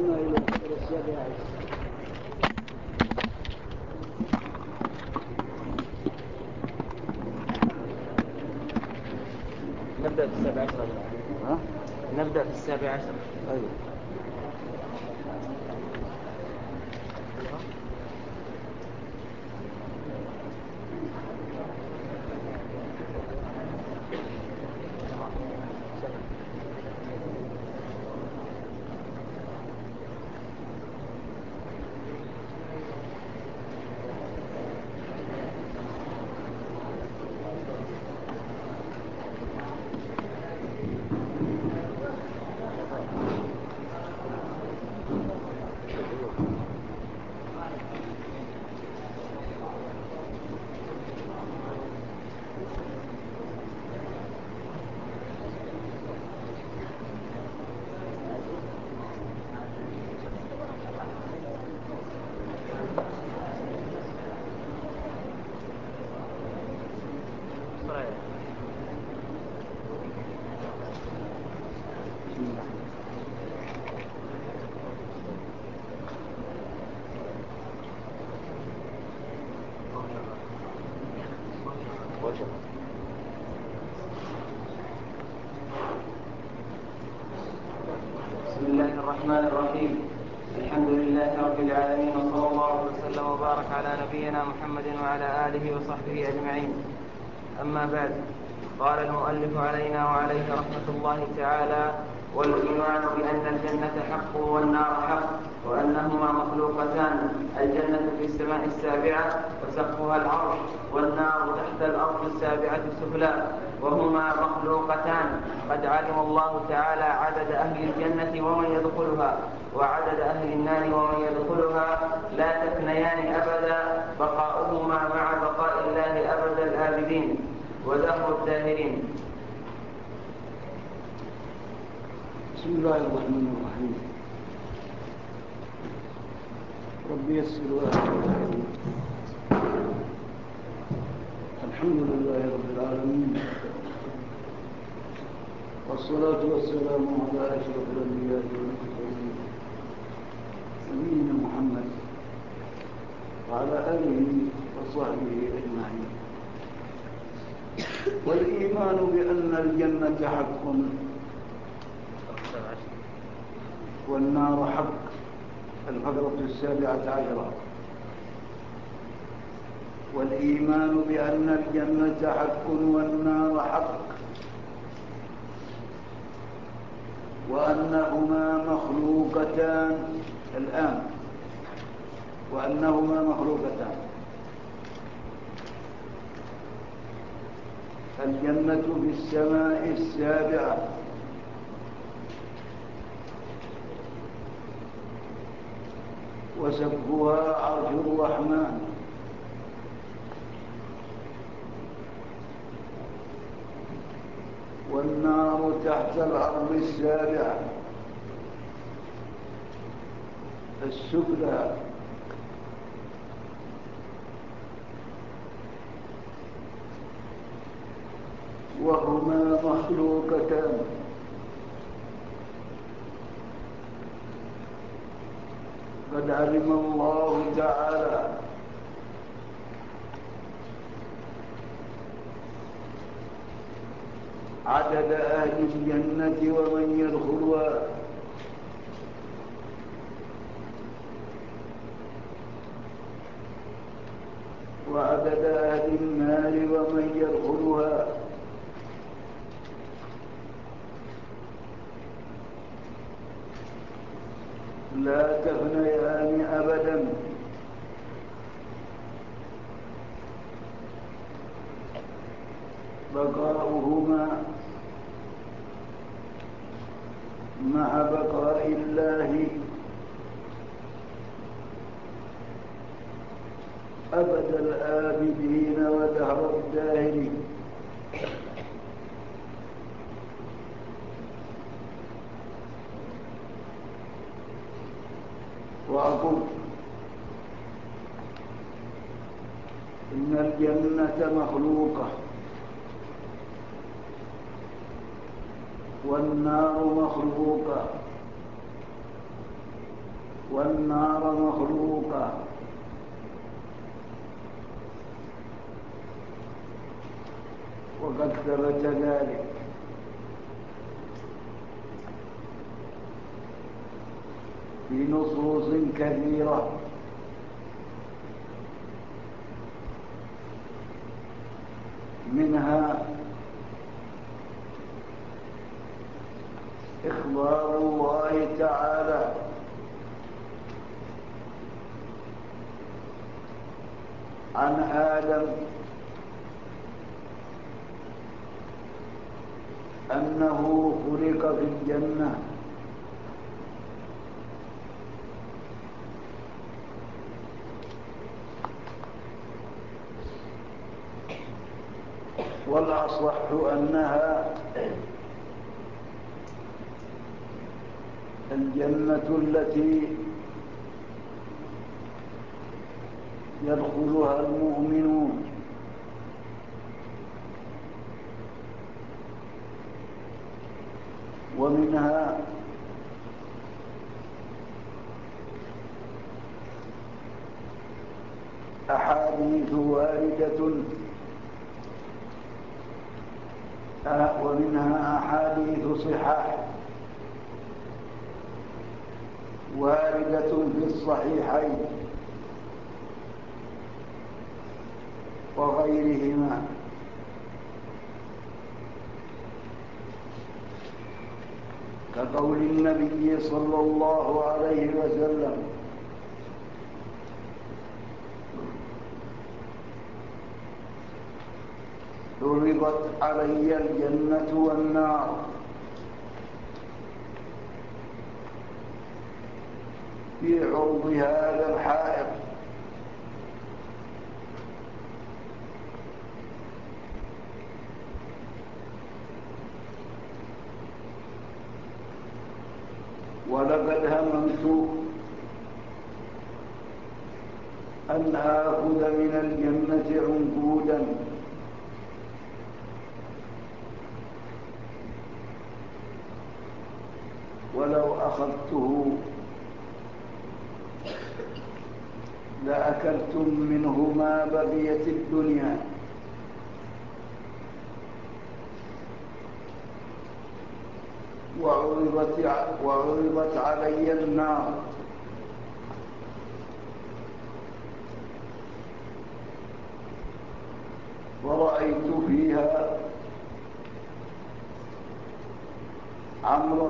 وصلنا إلى السابع عشر. نبدأ في السابع عشر. نبدأ في السابع عشر. أيوة. بسم الله الرحمن الرحيم. الحمد لله رب العالمين، وصلى الله وسلم وبارك على نبينا محمد وعلى آله وصحبه أجمعين. أما بعد، قال المؤلف علينا وعليه رحمة الله تعالى: والإيمان بأن الجنة حق والنار حق، وأنهما مخلوقتان، الجنة في السماء السابعة وسقفها العرش، والنار تحت الأرض السابعة السفلى، وهما مخلوقتان. قد علم الله تعالى عدد أهل الجنة ومن يدخلها، وعدد أهل النار ومن يدخلها، لا تفنيان أبدا، بقاؤهما مع بقاء الله أبد الآبدين ودهر الداهرين. بسم الله الرحمن الرحيم. رب يسر وأعلم. الحمد لله رب العالمين، والصلاة والسلام على أشرف الأنبياء والمرسلين نبينا محمد وعلى آله وصحبه أجمعين. والإيمان بأن الجنة حق والنار حق، الفقرة السابعة عشرة. والإيمان بأن الجنة حق والنار حق، وأنهما مخلوقتان الآن، وأنهما مخلوقتان. الجنة في السماء السابعة، وسقفها عرش الرحمن، والنار تحت الأرض السابعة السفلى، وهما مخلوقتان. قد علم الله تعالى عدد أهل الجنة ومن يدخلها، وعدد أهل النار ومن يدخلها، لا تفنيان أبدا، بقاؤهما مع بقاء الله أبد الآبدين ودهر الداهرين. وأقول إن الجنة مخلوقة والنار مخلوقة، والنار مخلوقة. وقد ثبت ذلك في نصوص كثيرة، منها إخبار الله تعالى عن آدم أنه خلق في الجنة والأصح أنها الجنة التي يدخلها المؤمنون، ومنها أحاديث واردة ومنها أحاديث صحاح واردة في الصحيحين وغيرهما، كقول النبي صلى الله عليه وسلم: عرضت علي الجنة والنار في عرض هذا الحائط، ولقد هممت أن آخذ من الجنة عنقودا ولو أخذته لأكلتم منه ما بقيت الدنيا. وعرضت علي النار ورأيت فيها عمرو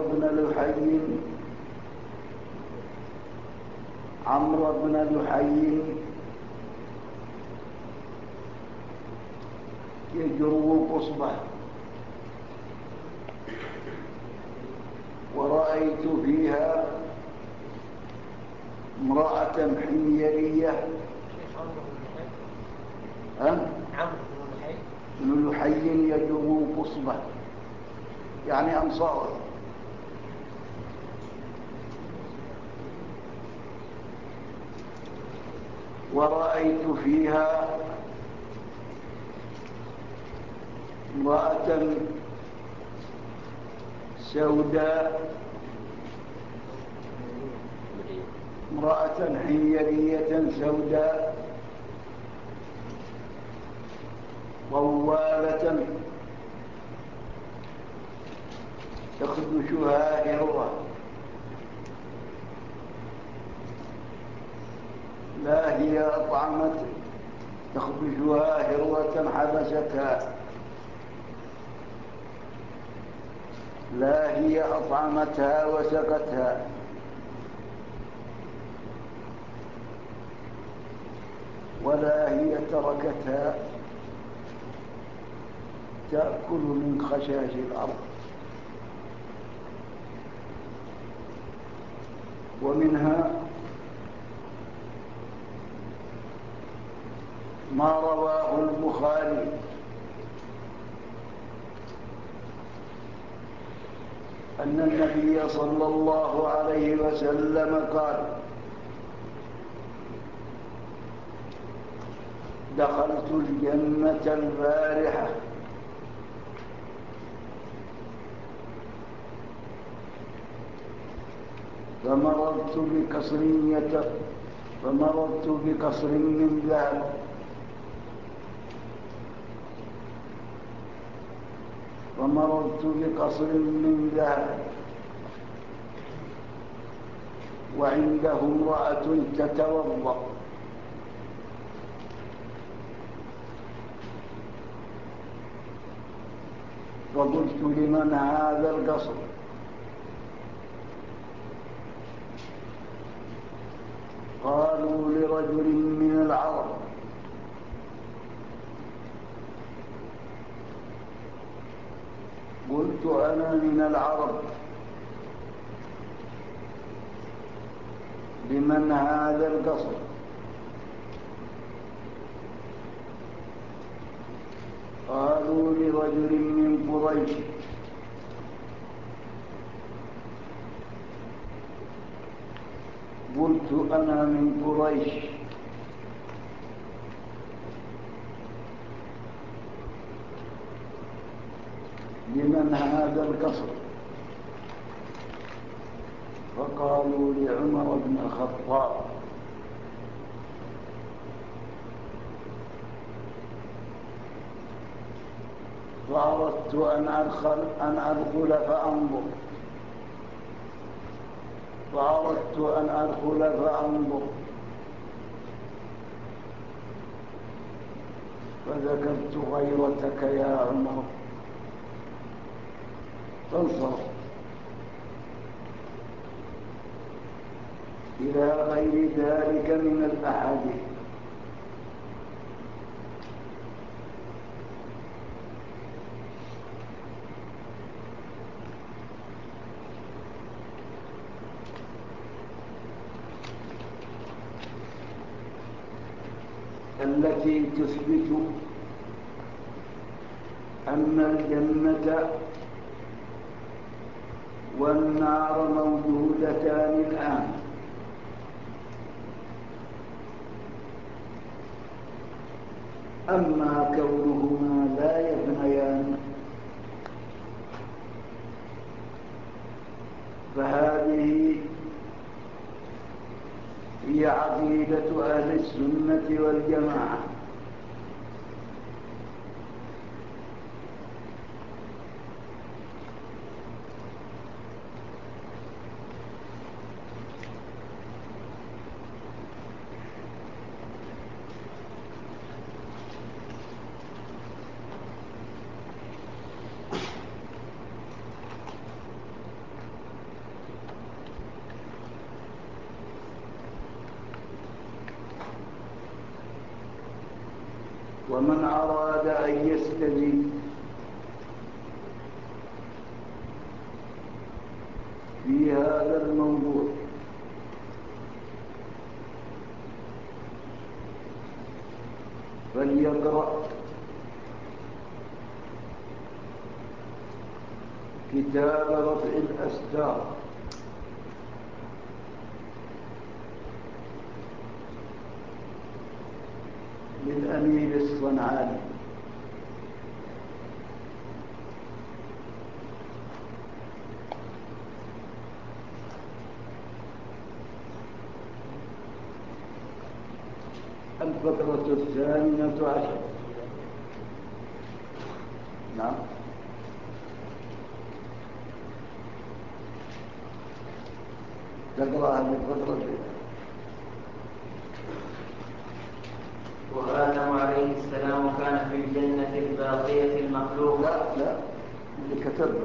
بن لحي يجر قصبه، ورأيت فيها امرأة حميرية بن لحي يجر قصبه يعني أنصاره، ورأيت فيها امرأة سوداء، امرأة حميرية سوداء طوالة تخدشها هرة، لا هي أطعمت تخدشها هرة حبستها، لا هي أطعمتها وسقتها، ولا هي تركتها تأكل من خشاش الأرض. ومنها ما رواه البخاري أن النبي صلى الله عليه وسلم قال: دخلت الجنة البارحة فمررت بقصر من ذهب وعنده امرأة تتوضأ، فقلت لمن هذا القصر؟ قالوا لرجل من العرب. قلت أنا من العرب. لمن هذا القصر؟ قالوا لرجل من قريش. قلت أنا من قريش. لمن هذا القصر؟ فقالوا لعمر بن الخطاب. فأردت أن أدخل فأنظر، فذكرت غيرتك يا عمر فانصرف إلى غير ذلك من الأحاديث. التي تثبت أن الجنة والنار موجودتان الآن، أما كونهما لا يفنيان فهذه هي عقيدة أهل السنة والجماعة. ومن أراد أن يستزيد في هذا الموضوع فليقرأ كتاب رفع الأستار للأمير الصنعاني. الفقرة 12. نعم. تقرأ هذه الفقرة. وآدم عليه السلام كان في الجنة الباقية المخلوقة. لا اللي كتبه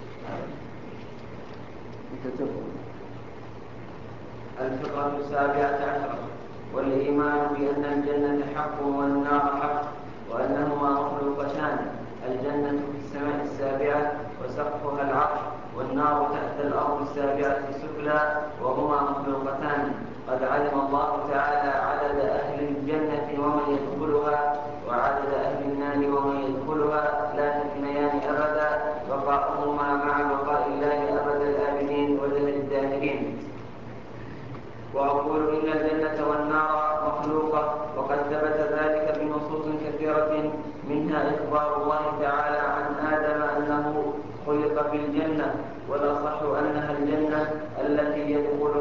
الفقرة 17. والإيمان بأن الجنة حق والنار حق، وأنهما مخلوقتان، الجنة في السماء السابعة وسقفها العرش، والنار تحت الأرض السابعة السفلى، وهما مخلوقتان. قد علم الله تعالى عدد أهل الجنة ومن يدخلها، وعدد أهل النار ومن يدخلها، لا تفنيان أبدا، بقاؤهما مع بقاء الله أبد الآبدين وجل الداهرين. وأقول إن الجنة والنار مخلوقة، وقد ثبت ذلك بنصوص كثيرة، منها إخبار الله تعالى عن آدم أنه خلق في الجنة، والأصح أنها الجنة التي يدخل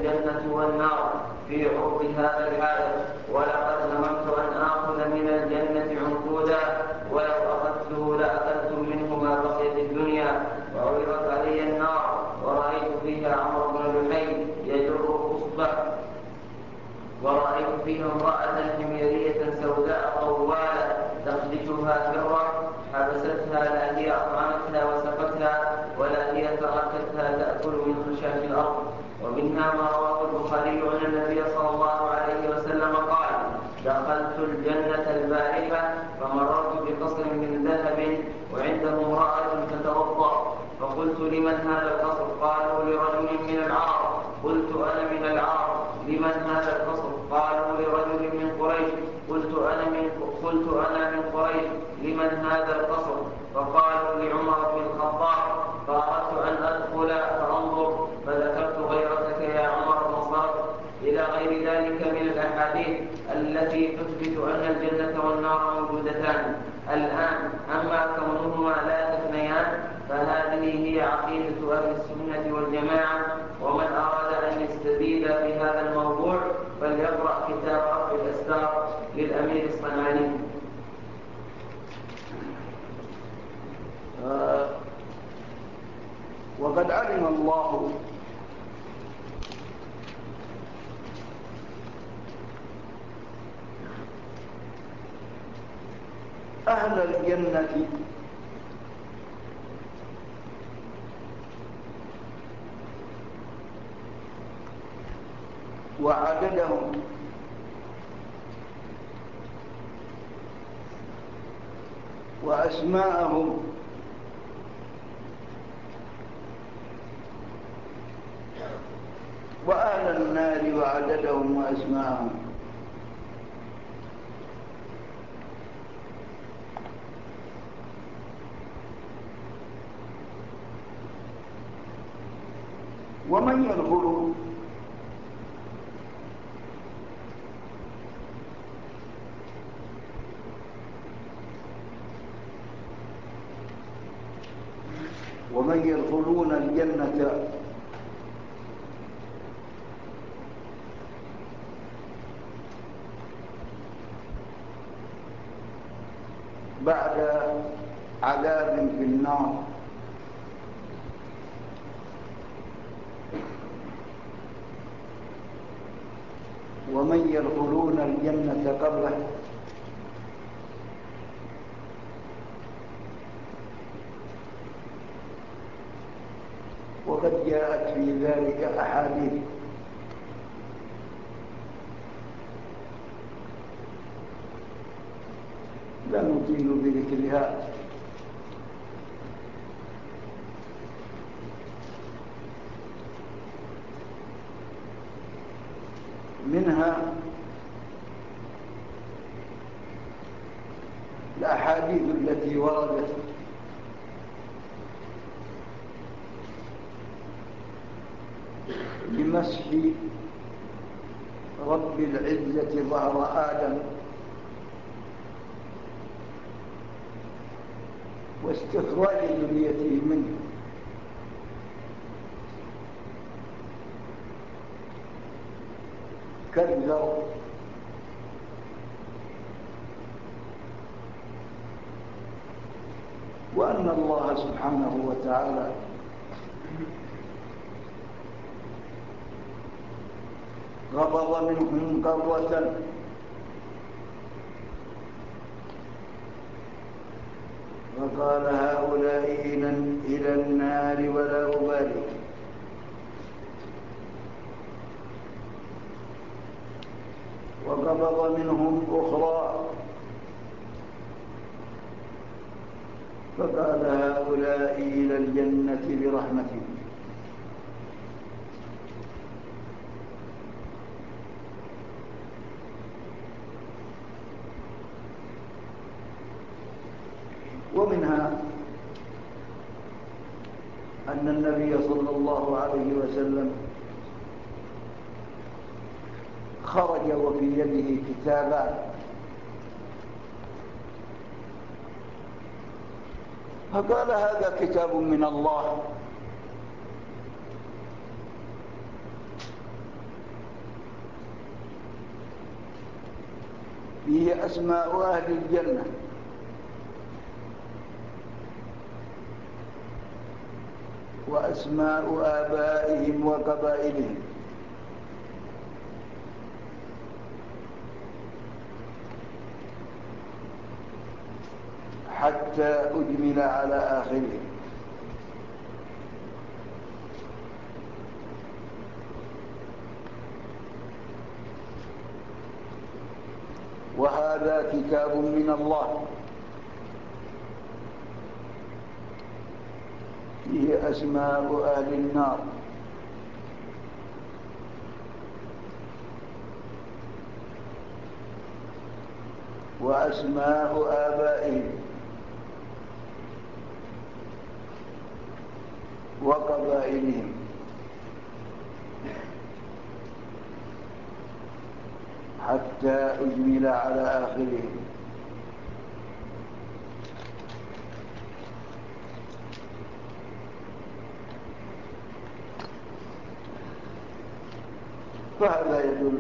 الجنة والنار في عرض هذا الحائط، ولقد هممت أن آخذ من الجنة عنقودا، ولو أخذته لأكلت منه ما بقي في الدنيا. وعرضت علي النار ورأيت فيها عمرو بن لحي يجر أصبع، ورأيت فيها امرأة حميرية سوداء طوالة تخدشها كرة، حبستها لا هي أطعمتها وسقتها ولا هي تركتها تأكل من خشاش الأرض. ومنها ما رواه البخاري أن النبي صلى الله عليه وسلم قال: دخلت الجنة البارحة فمررت بقصر من ذهب وعنده امرأة تتوضأ، فقلت: لمن هذا القصر؟ قالوا: لرجل من العرب. قلت: أنا من العرب. لمن هذا القصر؟ قالوا: لرجل من قريش. قلت أنا من قريش. لمن هذا القصر؟ فقالوا: لعمر بن الخطاب. فأردت أن أدخل فأنظر، فذكرت غيرتك يا عمر فانصرفت. إلى غير ذلك من الأحاديث التي تثبت أن الجنة والنار موجودتان. الآن أما كونهما لا تثنيان فهذه هي عقيدة أهل السنة والجماعة. ومن أراد أن يستزيد في هذا الموضوع فليقرأ كتاب رفع الأستار للأمير الصنعاني. وقد علم الله أهل الجنة وعددهم وأسماءهم وأهل النار وعددهم وأسماءهم. ومن يدخل ومن يدخلون الجنة بعد عذاب في النار ومن يدخلون الجنة قبله وقد جاءت في ذلك أحاديث لا نطيل بذكرها، منها الأحاديث التي وردت بمسح رب العزة ظهر آدم واستخراج ذريته منه، كالذر وأن الله سبحانه وتعالى غضب منهم قبوة وقال: هؤلاء إلى النار ولا أبالي. وقبض منهم أخرى فقال: هؤلاء إلى الجنة برحمتي. ومنها أن النبي صلى الله عليه وسلم خرج وفي يده كتابان، فقال: هذا كتاب من الله فيه أسماء أهل الجنة وأسماء آبائهم وقبائلهم حتى أجمل على آخره. وهذا كتاب من الله فيه أسماء أهل النار وأسماء آبائهم وقبائلهم حتى أجمل على آخرهم. فهذا يدل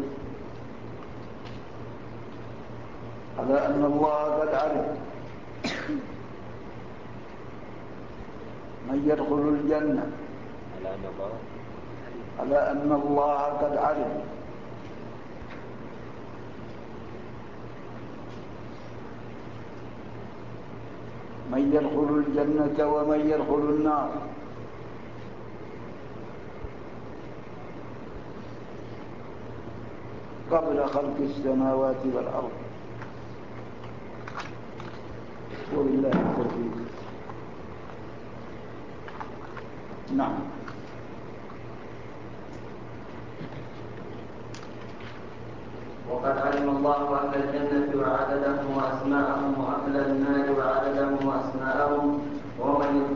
على أن الله قد علم من يدخل الجنة، على أن الله قد علم من يدخل الجنة ومن يدخل النار قبل خلق السماوات والأرض. وبالله التوفيق. نعم. وقد علم الله أهل الجنة وعددهم وأسماءهم وأهل النار وعددهم وأسماءهم ومن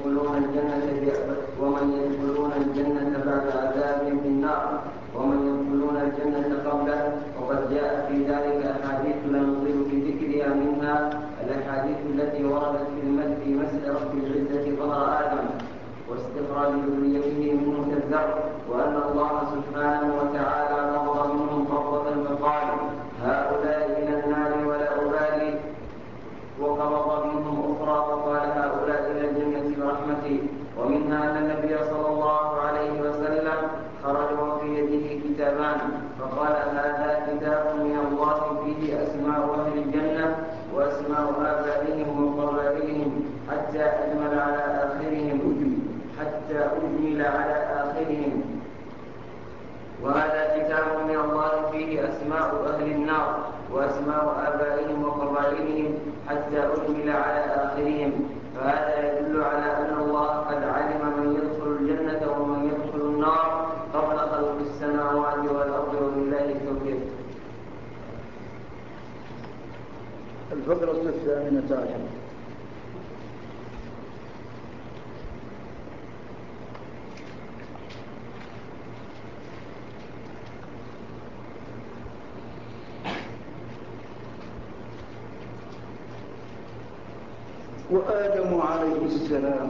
يدخلون الجنة بعد عذاب في النار ومن يدخلون الجنة قبله. وقد جاء في ذلك أحاديث لا نطيل في ذكرها، منها الأحاديث التي وردت في مسح رب العزة ظهر آدم واستخراج ذريته منه كالذر، وأن الله سبحانه وتعالى نظر منهم قبضة فقال هؤلاء إلى النار ولا أبالي، وقبض منهم أخرى فقال هؤلاء إلى الجنة برحمتي. ومنها أن النبي صلى الله عليه وسلم خرج وفي يده كتابان فقال هذا كتاب من الله فيه أسماء أهل الجنة وأسماء آبائهم وقبائلهم حتى أجمل على آخرهم وهذا كتاب من الله فيه أسماء أهل النار وأسماء آبائهم وقبائلهم حتى أجمل على آخرهم. فهذا يدل على أن الله قد علم من يدخل الجنة ومن يدخل النار قبل خلق السماوات والأرض. وبالله التوفيق. الفقرة 18. وآدم عليه السلام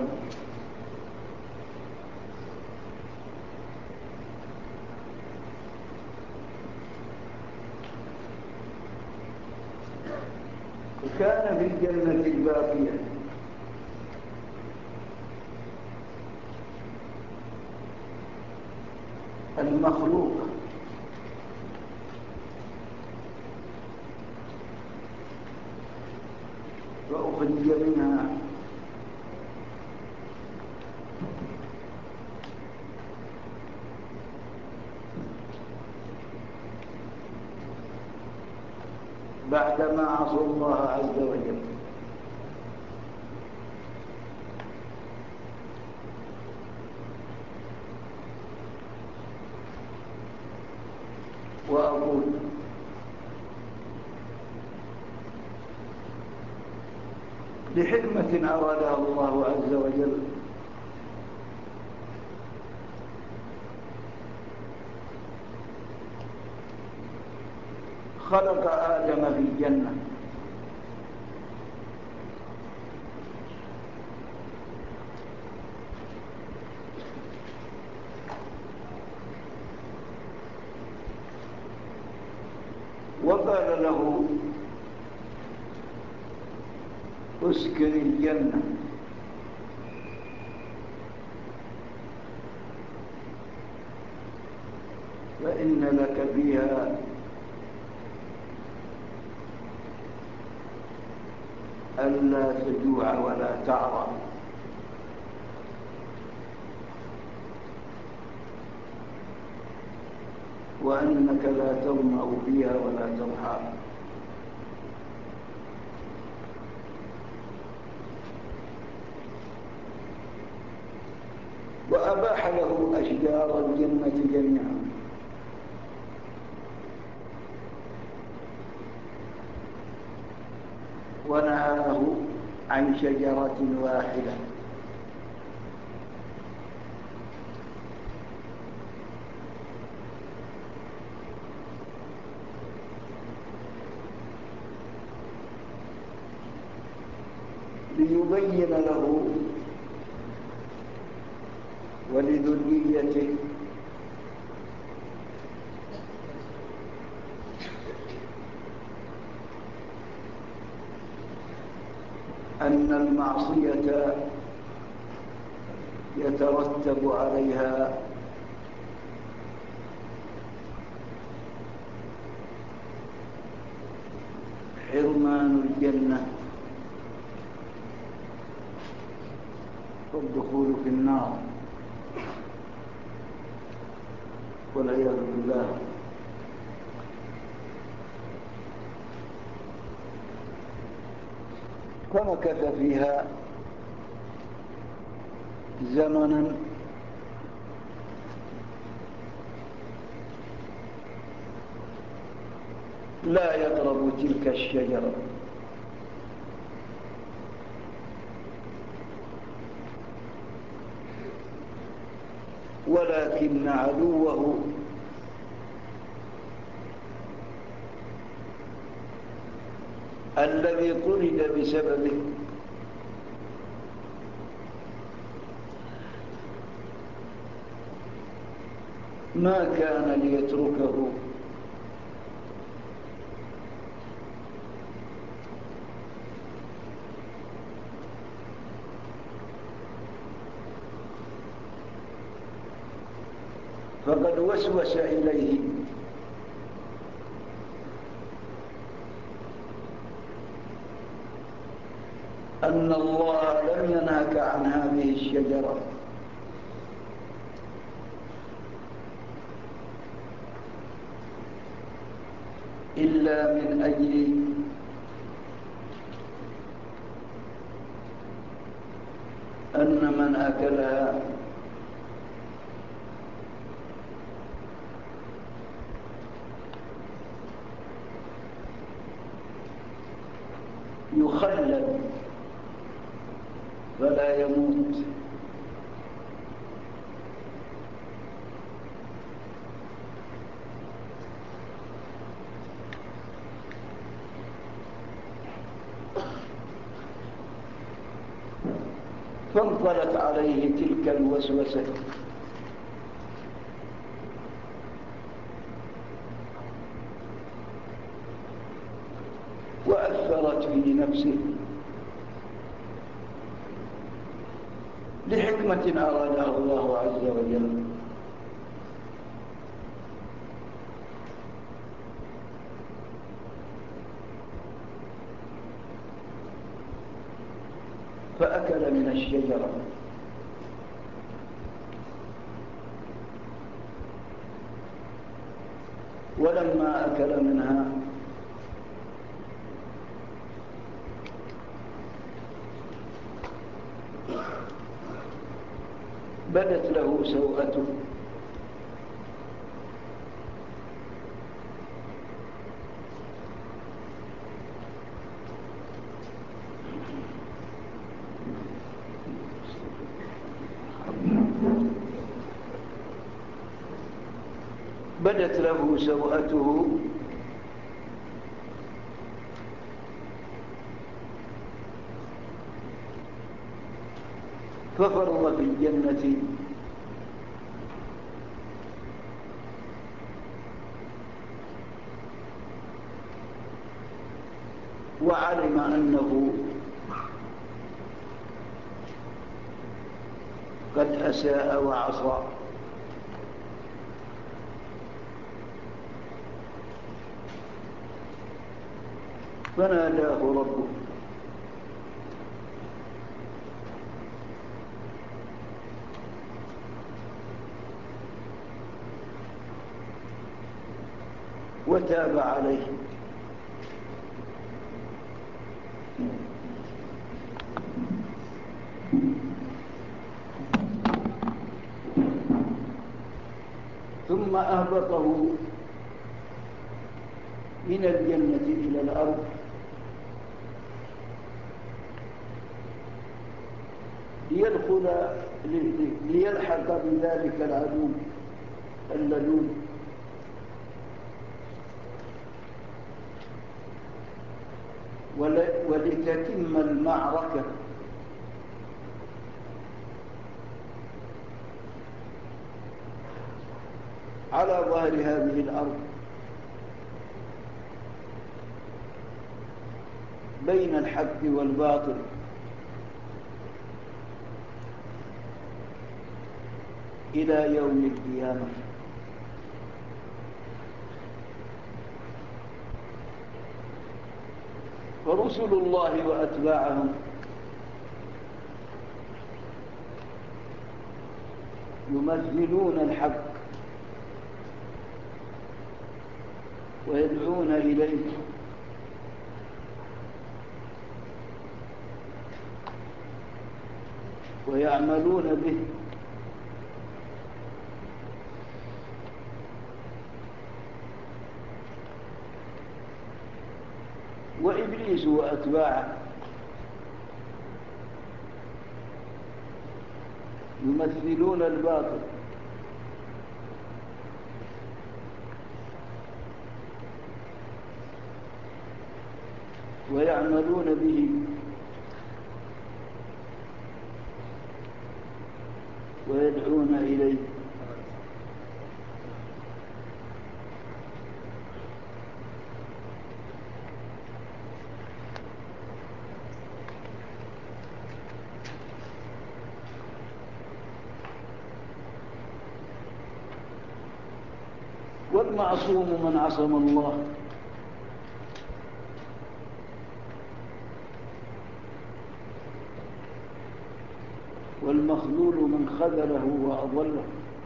كان في الجنة الباقية المخلوق فأخرج منها بعدما عصوا الله عز وجل. وأقول لحكمة أرادها الله عز وجل خلق آدم في الجنة وقال له اسكن الجنة فإن لك فيها ألا تجوع ولا تعرى وأنك لا تظمأ فيها ولا تضحى وأباح له أشجار الجنة جميعا ونهاه عن شجرة واحدة ليبين له ولذريته أن المعصية يترتب عليها حرمان الجنة والدخول في النار والعياذ بالله. فمكث فيها زمنا لا يقرب تلك الشجرة ولكن عدوه الذي طرد بسببه ما كان ليتركه فقد وسوس إليه أن الله لم ينهك عن هذه الشجرة إلا من أجل أن من أكلها يخلد فلا يموت فانطلت عليه تلك الوسوسة وأثرت في نفسه لحكمة أرادها الله عز وجل. فأكل من الشجرة ولما أكل منها بدت له سوءته ففرض في الجنة وعلم أنه قد أساء وعصى. فناداه ربه وتاب عليه. ثم أهبطه من الجنة إلى الأرض ليلحق بذلك العدو اللدود ولتتم المعركة على ظهر هذه الأرض بين الحق والباطل، إلى يوم القيامة. فرسل الله وأتباعهم يمثلون الحق ويدعون إليه ويعملون به، وإبليس وأتباعه يمثلون الباطل ويعملون به، ويدعون إليه. والمعصوم من عصم الله، والمخذول من خذله وأضله.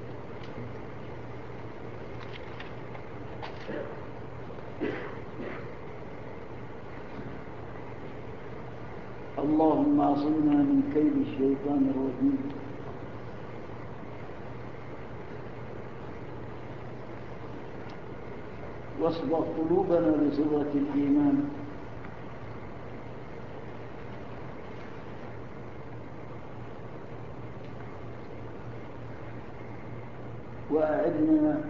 اللهم عصمنا من كيد الشيطان الرجيم. واصبغ قلوبنا بصبغة الإيمان، وأعذنا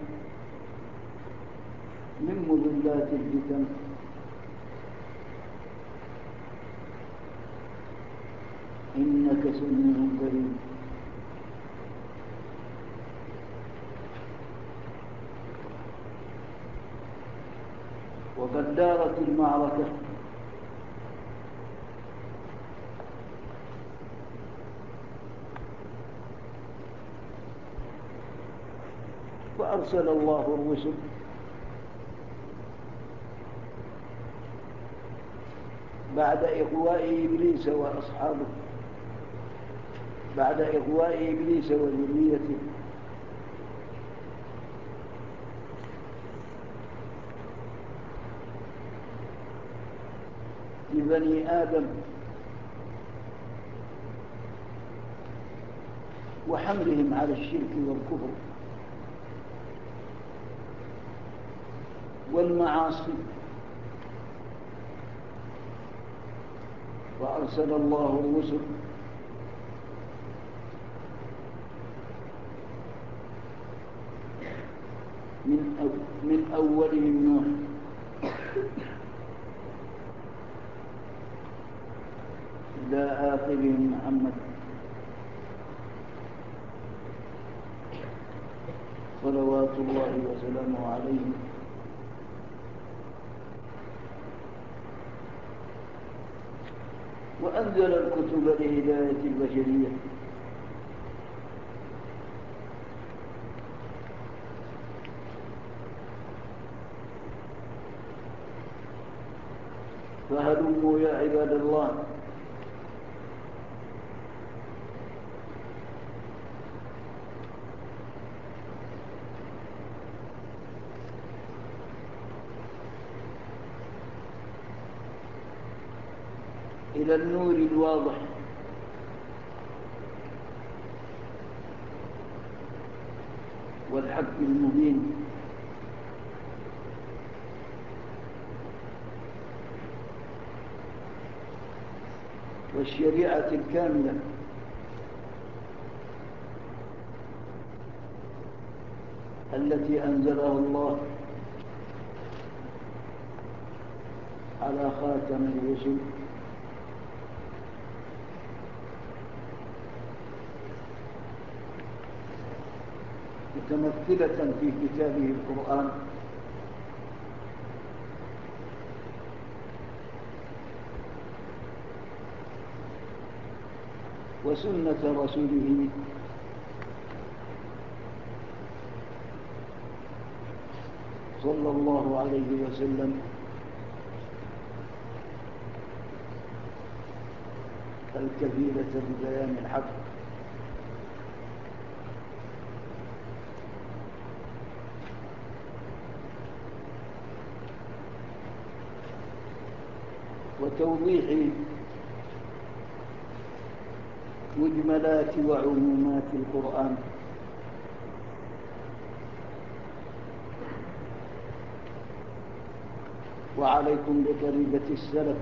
من مضلات الفتن، إنك سميع قريب. وقد دارت المعركة فأرسل الله الرسل بعد إغواء إبليس وأصحابه، بعد إغواء إبليس وذريته، لبني آدم وحملهم على الشرك والكفر والمعاصي. فأرسل الله الرسل من أولهم نوح إلى آخرهم محمد صلوات الله وسلامه عليه. وأنزل الكتب لهداية البشرية فهلموا يا عباد الله إلى النور الواضح والحق المبين والشريعة الكاملة التي أنزلها الله على خاتم الرسل متمثلة في كتابه القرآن وسنة رسوله صلى الله عليه وسلم الكفيلة ببيان الحق وتوضيح مجملات وعمومات القرآن وعليكم بطريقة السلف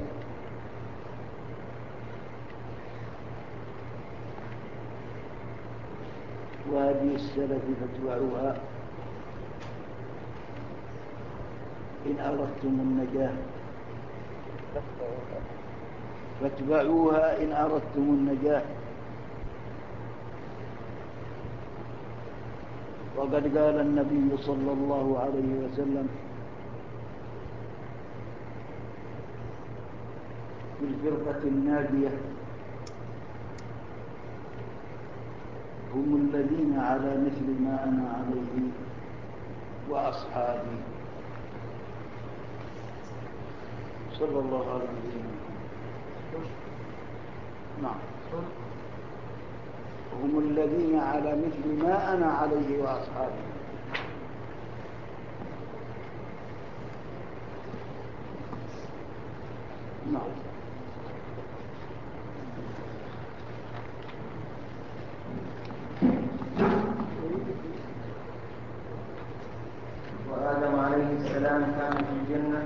وهذه السلف فاتبعوها إن أردتم النجاة فاتبعوها إن أردتم النجاة. وقد قال النبي صلى الله عليه وسلم في الفرقة الناجية هم الذين على مثل ما أنا عليه وأصحابي صلى الله عليه وسلم. نعم هم الذين على مثل ما أنا عليه وأصحابي. نعم وآدم عليه السلام كان في الجنة.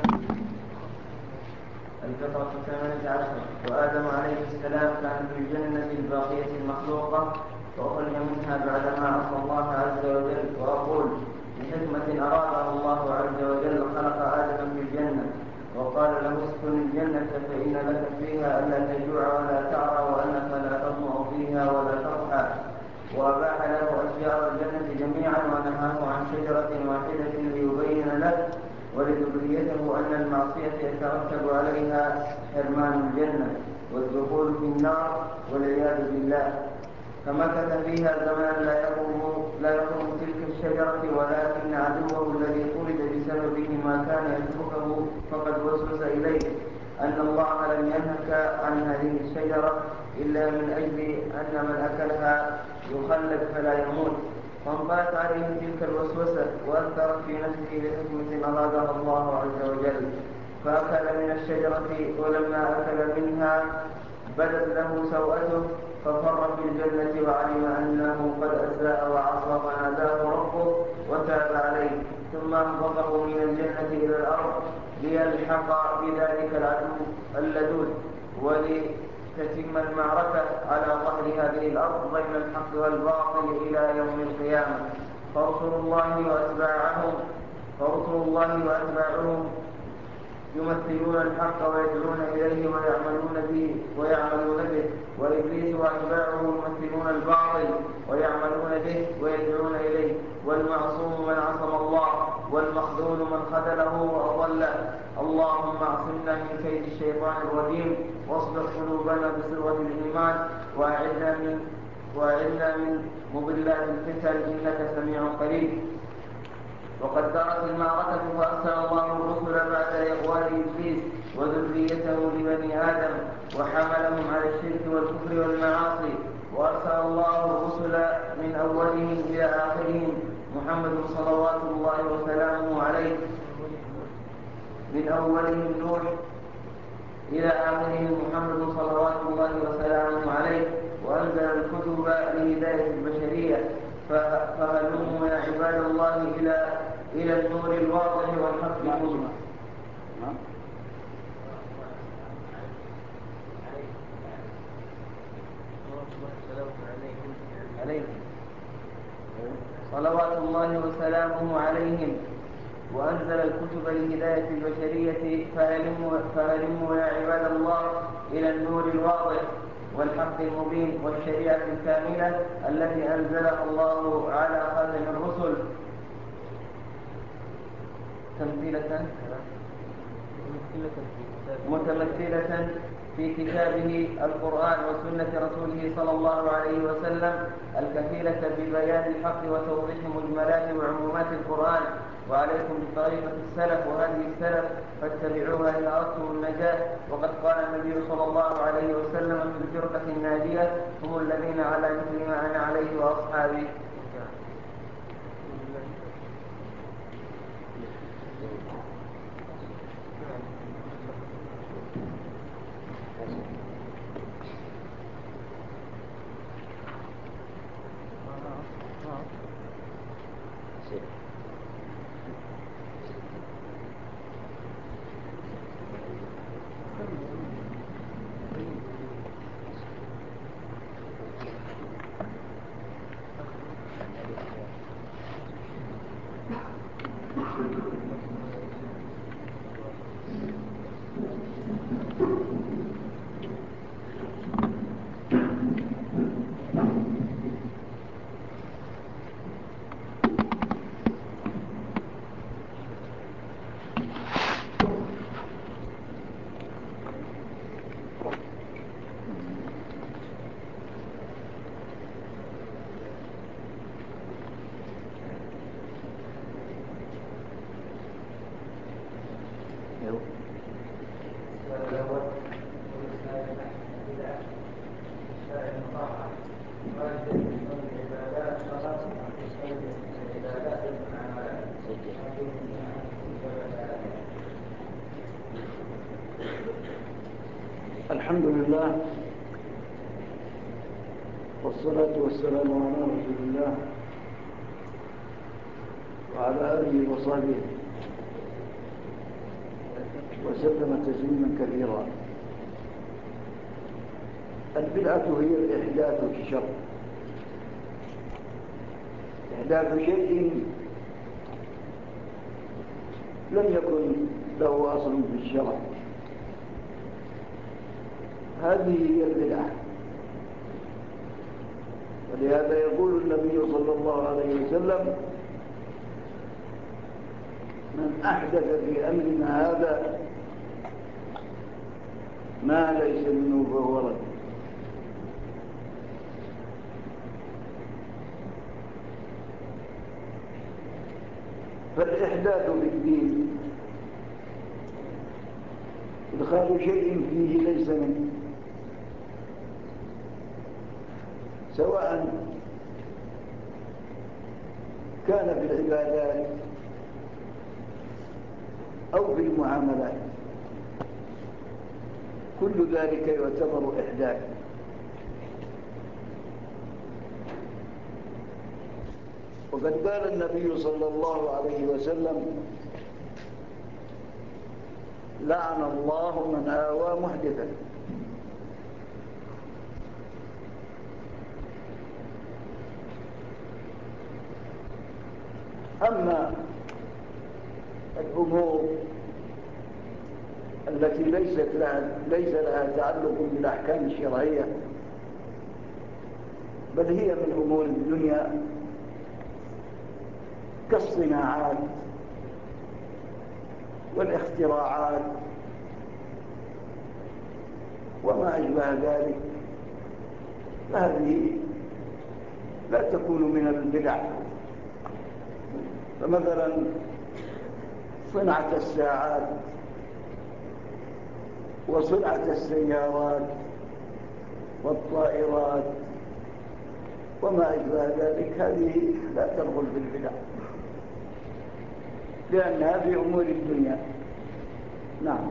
الفطرة 18. وآدم عليه السلام كان في الجنة الباقية المخلوقة وأخرج منها بعدما عصى الله عز وجل. وأقول لحكمة أرادها الله عز وجل خلق آدم في الجنة وقال له اسكن الجنة فإن لك فيها ألا تجوع ولا تعرى وأنك لا تظمأ فيها ولا تضحى. وأباح له أشجار الجنة جميعا ونهاه عن شجرة واحدة ليبين له ولذريته أن المعصية يترتب عليها حرمان الجنة والدخول في النار والعياذ بالله. فمكث فيها زمنا لا يقوم تلك الشجرة ولكن عدوه الذي طرد بسببه ما كان يتركه فقد وسوس إليه أن الله لم ينهك عن هذه الشجرة إلا من أجل أن من أكلها يخلد فلا يموت. فانطلت عليه تلك الوسوسة وأثرت في نفسه لحكمة أرادها الله عز وجل فأكل من الشجرة. ولما أكل منها بدت له سوءته ففر في الجنة وعلم أنه قد أساء وعصى فناداه ربه وتاب عليه ثم أهبطه من الجنة إلى الأرض ليلحق بذلك العدو اللدود ولتتم المعركة على ظهر هذه الأرض بين الحق والباطل إلى يوم القيامة. فرسل الله وأتباعهم يمثلون الحق ويدعون إليه ويعملون به وإبليس وأتباعه يمثلون الباطل ويعملون به ويدعون إليه. والمعصوم من عصم الله والمخذول من خذله وأضله. اللهم اعصمنا من كيد الشيطان الرجيم واصلح قلوبنا بصلوة الإيمان وأعذنا من مضلات الفتن إنك سميع قريب. وقد دارت المعركة فأرسل الله الرسل بعد إغواء إبليس وذريته والمعاصي. وأرسل الله الرسل من أولهم إلى آخرهم محمد صلوات الله وسلامه عليه، من أولهم نوح إلى آخرهم محمد صلوات الله وسلامه عليه، وأنزل الكتب لهداية البشرية. فهلموا يا عباد الله إلى النور الواضح والحق المبين. صلوات الله وسلامه عليهم، وأنزل الكتب لهداية البشرية. فهلموا يا عباد الله إلى النور الواضح والحق المبين والشريعة الكاملة التي أنزلها الله على خاتم الرسل متمثلة في كتابه القرآن وسنة رسوله صلى الله عليه وسلم، الكفيلة ببيان الحق وتوضيح مجملات وعمومات القرآن. وعليكم بطريقة السلف وهذه السلف فاتبعوها إن أردتم النجاة. وقد قال النبي صلى الله عليه وسلم في الفرقة الناجية: هم الذين على مثل ما أنا عليه وأصحابي. الحمد لله والصلاة والسلام على رسول الله وعلى آله وصحبه وسلم تسليما كثيرا. البدعة هي الإحداث في الشرع، إحداث شيء لم يكن له أصل في الشرع، هذه هي البدعة. ولهذا يقول النبي صلى الله عليه وسلم: من أحدث في أمرنا هذا ما ليس منه فهو رد. فالإحداث في الدين إدخال شيء فيه ليس منه، سواء كان في العبادات أو في المعاملات، كل ذلك يعتبر إحداث. وقد قال النبي صلى الله عليه وسلم: لعن الله من آوى محدثا. أما الأمور التي ليس لها تعلق بالأحكام الشرعية، بل هي من أمور الدنيا كالصناعات والاختراعات وما أشبه ذلك، فهذه لا تكون من البدع. فمثلا صنعة الساعات وصنعة السيارات والطائرات وما أشبه ذلك، هذه لا تدخل في البدع لأنها في أمور الدنيا. نعم.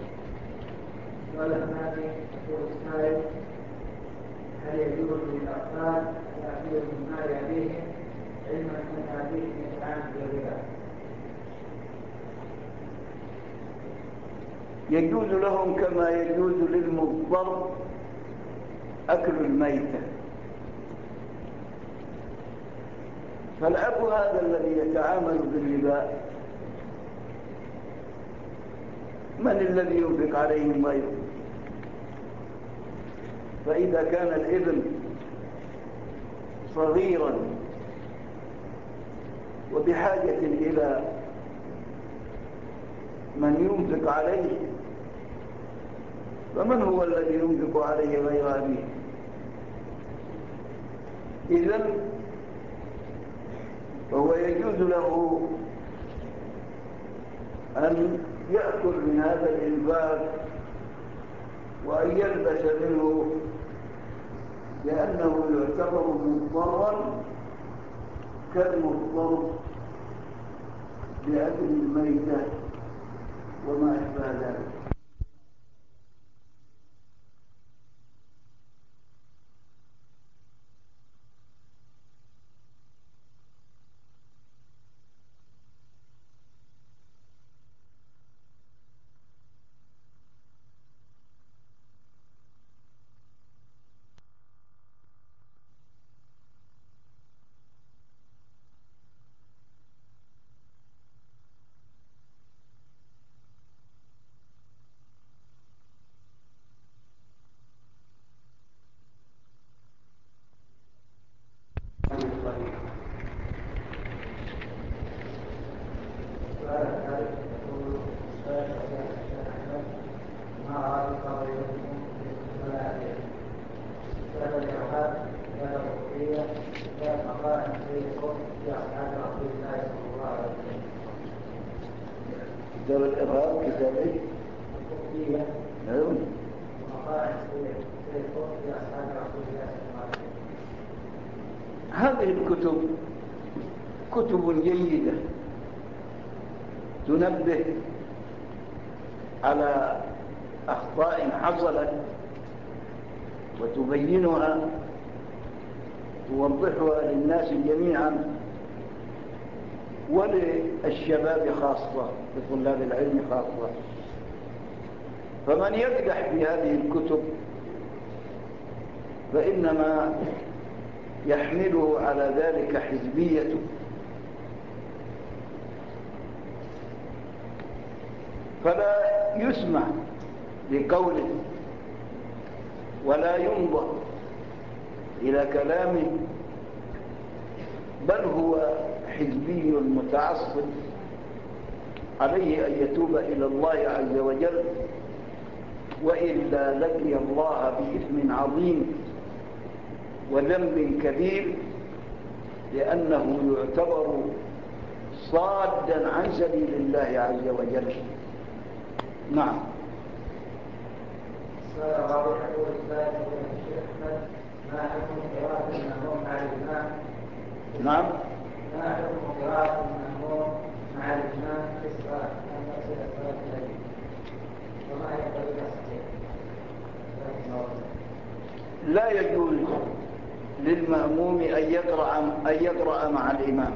هذه السائل: هل يجوز للأطفال أن يأكلوا من مال أبيهم علما أن أبيهم يتعامل بالربا؟ يجوز لهم كما يجوز للمضطر أكل الميتة. فالأب هذا الذي يتعامل بالربا من الذي ينفق عليهم غيره؟ فإذا كان الابن صغيرا وبحاجة إلى من ينفق عليه، فمن هو الذي ينفق عليه غير أبيه؟ إذن فهو يجوز له أن يأكل من هذا الإنفاق وأن يلبس منه، لأنه يعتبر مضطرا كالمضطر لأكل الميتة وما أشبه ذلك. كتاب الإرهاب كتابي هذه الكتب كتب جيدة تنبه على أخطاء حصلت وتبينها، توضحها للناس جميعا وللشباب خاصة، لطلاب العلم خاصة. فمن يقدح في هذه الكتب فإنما يحمله على ذلك حزبيته، فلا يسمع لقوله ولا ينظر إلى كلامه، بل هو حزبي متعصب. عليه أن يتوب إلى الله عز وجل، وإلا لقي الله بإثم عظيم وذنب كبير، لأنه يعتبر صادا عن سبيل الله عز وجل. نعم. ما حكم قراءة المأموم مع الإمام؟ نعم. ما حكم قراءة المأموم مع الإمام في الصلاة أن تصل الصلاة إليه؟ وما هي الطريقة الصحيحة؟ لا يجوز للمأموم أن يقرأ مع الإمام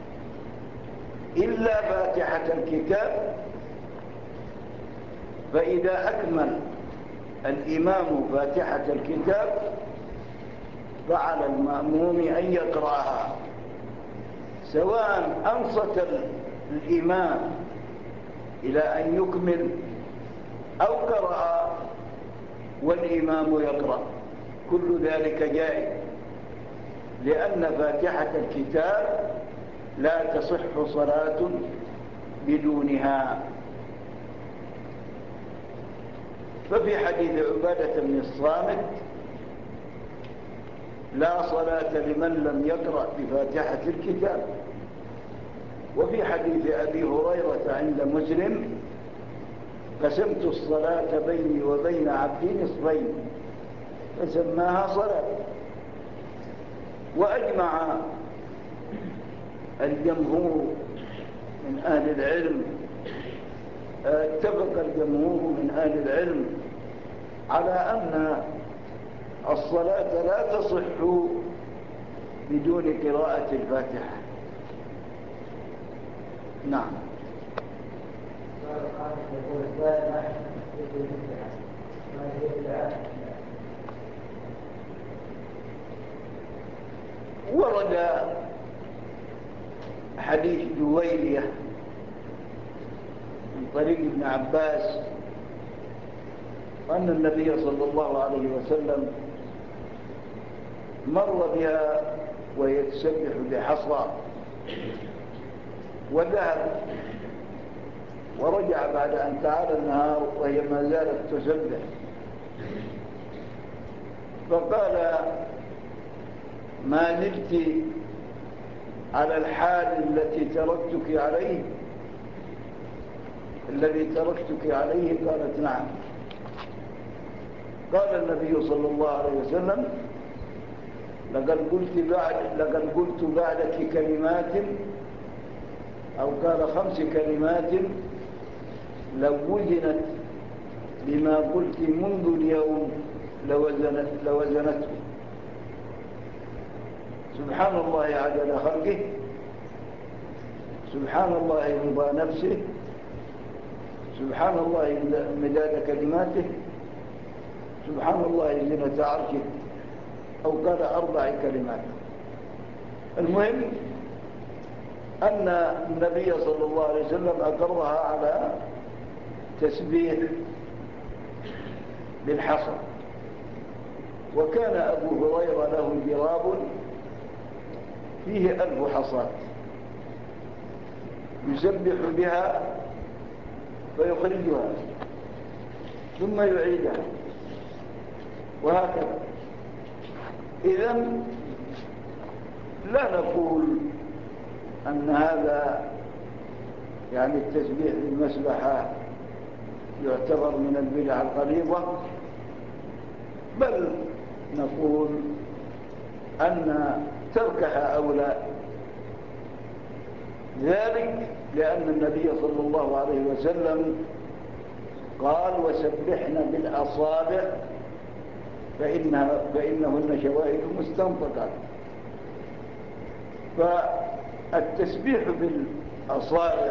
إلا فاتحة الكتاب، فإذا أكمل الإمام فاتحة الكتاب فعلى المأموم أن يقرأها، سواء أنصت الإمام إلى أن يكمل أو قرأ والإمام يقرأ، كل ذلك جائز، لأن فاتحة الكتاب لا تصح صلاة بدونها. ففي حديث عبادة بن الصامت: لا صلاة لمن لم يقرأ بفاتحة الكتاب. وفي حديث أبي هريرة عند مسلم: قسمت الصلاة بيني وبين عبدي نصفين، فسماها صلاة. وأجمع الجمهور من أهل العلم، اتفق الجمهور من أهل العلم على أن الصلاة لا تصح بدون قراءة الفاتحة. نعم. ورد حديث جويرية من طريق ابن عباس أن النبي صلى الله عليه وسلم مر بها وهي تسبح بحصى، وذهب ورجع بعد أن تعالى النهار وهي ما زالت تسبح، فقال: ما زلت على الحال الذي تركتك عليه؟ قالت: نعم. قال النبي صلى الله عليه وسلم: لقد قلت بعدك كلمات، أو قال 5 كلمات لو وزنت بما قلت منذ اليوم لوزنته: سبحان الله عدد خلقه، سبحان الله رضا نفسه، سبحان الله مداد كلماته، سبحان الله زينة عرشه، أو قال 4 كلمات. المهم أن النبي صلى الله عليه وسلم أقرها على تسبيح بالحصى. وكان أبو هريرة له جراب فيه 1000 حصاة يسبح بها فيخرجها ثم يعيدها، وهكذا. إذن لا نقول أن هذا يعني التسبيح بالمسبحة يعتبر من البدع الغليظة، بل نقول أن تركها أولى، ذلك لأن النبي صلى الله عليه وسلم قال: وسبحنا بالأصابع فإنهن شواهد مستنطقات. فالتسبيح بالأصابع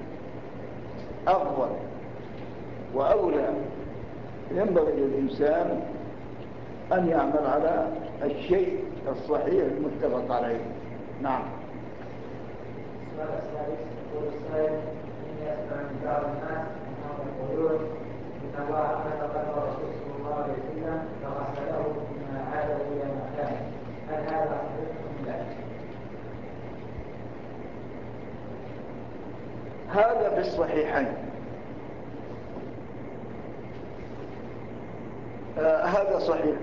أفضل وأولى. ينبغي للإنسان أن يعمل على الشيء الصحيح المتفق عليه. نعم. السؤال الثالث يقول السائل: إني أسمع من بعض الناس أنهم يقولون إن الله خلق الرسول صلى الله عليه وسلم فغسله ثم عاده إلى مكانه، هل هذا صحيح أم لا؟ هذا في الصحيحين. هذا صحيح،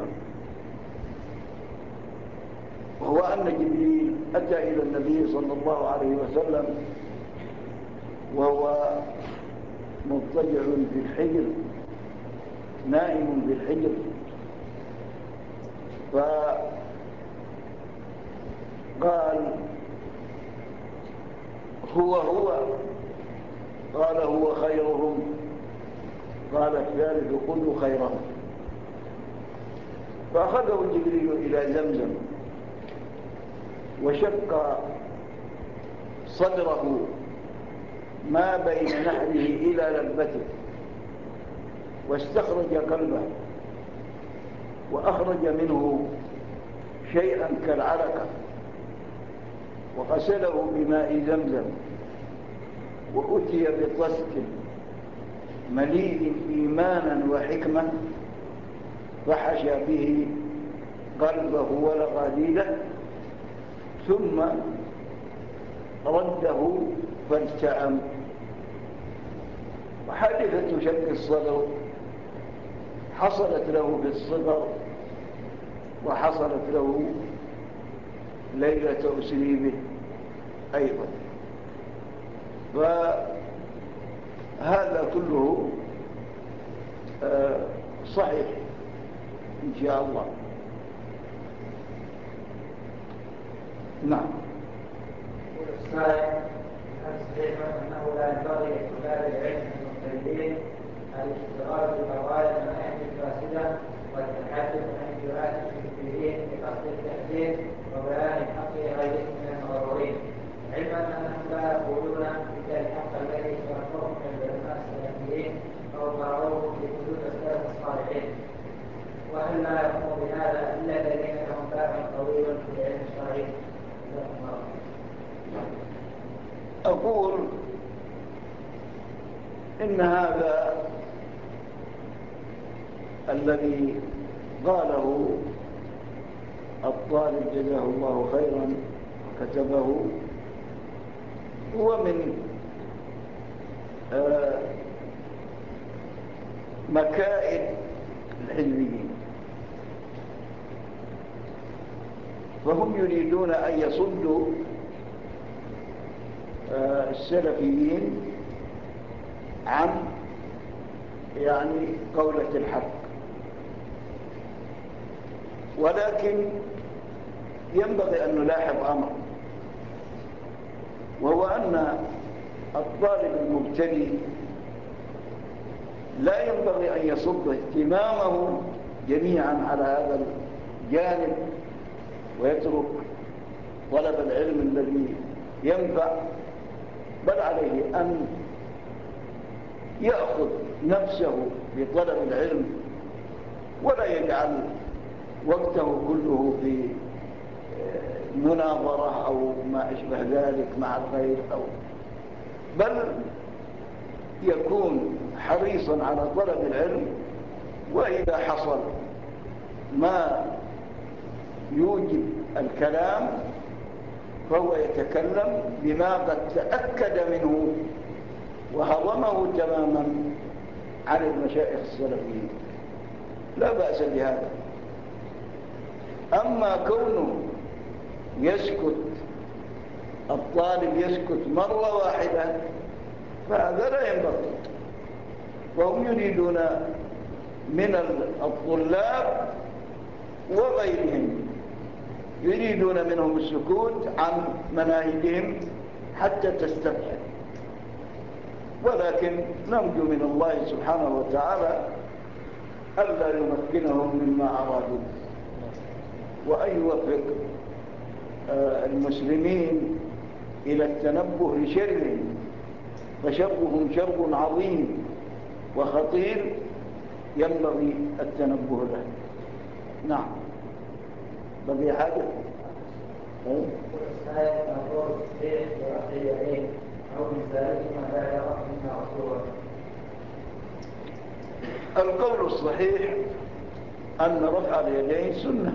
وهو أن جبريل أتى إلى النبي صلى الله عليه وسلم وهو مضطجع في الحجر، نائم في الحجر، فقال: هو قال: هو خيرهم. قال الثالث: خذوا خيرهم. فأخذه جبريل إلى زمزم وشق صدره ما بين نحره إلى لبته، واستخرج قلبه وأخرج منه شيئا كالعلقة، وغسله بماء زمزم، وأتي بطست مليء إيمانا وحكمة فحشى به قلبه ولغاديده، ثم رده فالتأم. وحادثة شق الصدر حصلت له في الصغر وحصلت له ليلة أسري به أيضا. فهذا كله صحيح، إن شاء الله. نعم. والسائل هل صحيح أنه لا ينبغي لطلاب العلم المجتهدين الاشتغال بقضايا المناهج الفاسدة والتحدث عن إجراءات المسلمين بقصد التحذير وبيان الحق لغيرهم من المغرورين، علما أنهم لا يقولون إلا الحق الذي شرفوه من العلماء السلفيين أو قرأوه في كتب السلف الصالحين؟ وهل لا يقوم بهذا إلا الذين لهم باع طويل في العلم الشرعي؟ أقول إن هذا الذي قاله الطالب جزاه الله خيرا وكتبه هو من مكائد الحزبيين، فهم يريدون أن يصدوا السلفيين عن قولة الحق، ولكن ينبغي أن نلاحظ أمر، وهو أن الطالب المبتدئ لا ينبغي أن يصب اهتمامه جميعا على هذا الجانب ويترك طلب العلم الذي ينفع، بل عليه أن يأخذ نفسه بطلب العلم ولا يجعل وقته كله في مناظرة أو ما أشبه ذلك مع الغير، بل يكون حريصا على طلب العلم، وإذا حصل ما يوجب الكلام فهو يتكلم بما قد تأكد منه وهضمه تماما عن المشايخ السلفيين، لا بأس بهذا. أما كونه يسكت الطالب يسكت مرة واحدة فهذا لا ينبغي، وهم يريدون من الطلاب وغيرهم يريدون منهم السكوت عن مناهجهم حتى تستفحل، ولكن نرجو من الله سبحانه وتعالى ألا يمكنهم مما أرادوا، وأن يوفق المسلمين إلى التنبه لشرهم، فشرهم شر عظيم وخطير ينبغي التنبه له. نعم. بقي حاجة؟ القول الصحيح أن رفع اليدين سنة،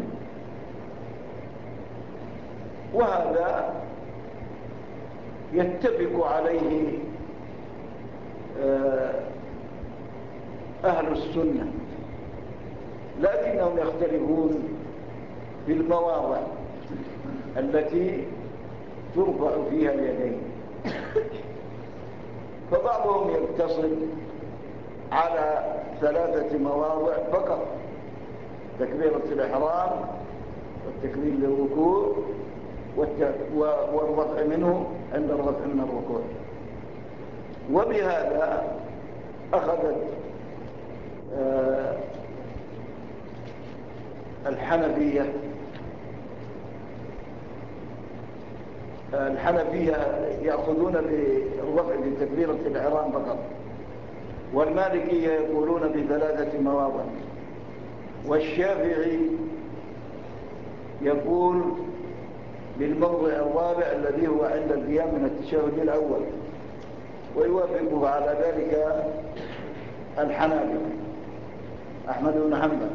وهذا يتفق عليه أهل السنة، لكنهم يختلفون في المواضع التي ترفع فيها اليدين، فبعضهم يقتصر على 3 مواضع فقط: تكبيرة الإحرام والتكبير للركوع والرفع منه عند الرفع من الركوع. وبهذا أخذت الحنفية يأخذون بالرفع بتكبيرة الإحرام فقط، والمالكية يقولون ب3 مواضع، والشافعي يقول بالموضع الرابع الذي هو عند القيام من التشهد الأول، ويوافقه على ذلك الحنابلة أحمد بن حنبل.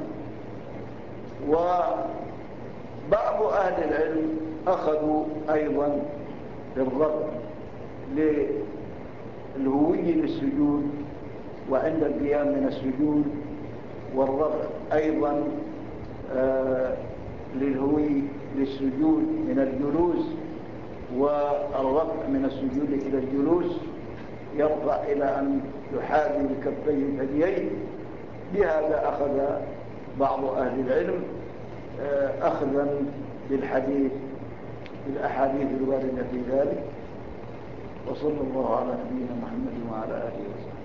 وبعض أهل العلم أخذوا أيضا بالرفع للهوي للسجود وعند القيام من السجود، والرفع أيضا للهوي للسجود من الجلوس، والرفع من السجود إلى الجلوس يرفع إلى أن يحاذي بكفيه الثديين. بهذا أخذ بعض أهل العلم أخذا بالحديث بالأحاديث الواردة في ذلك. وصلى الله على نبينا محمد وعلى آله وسلم.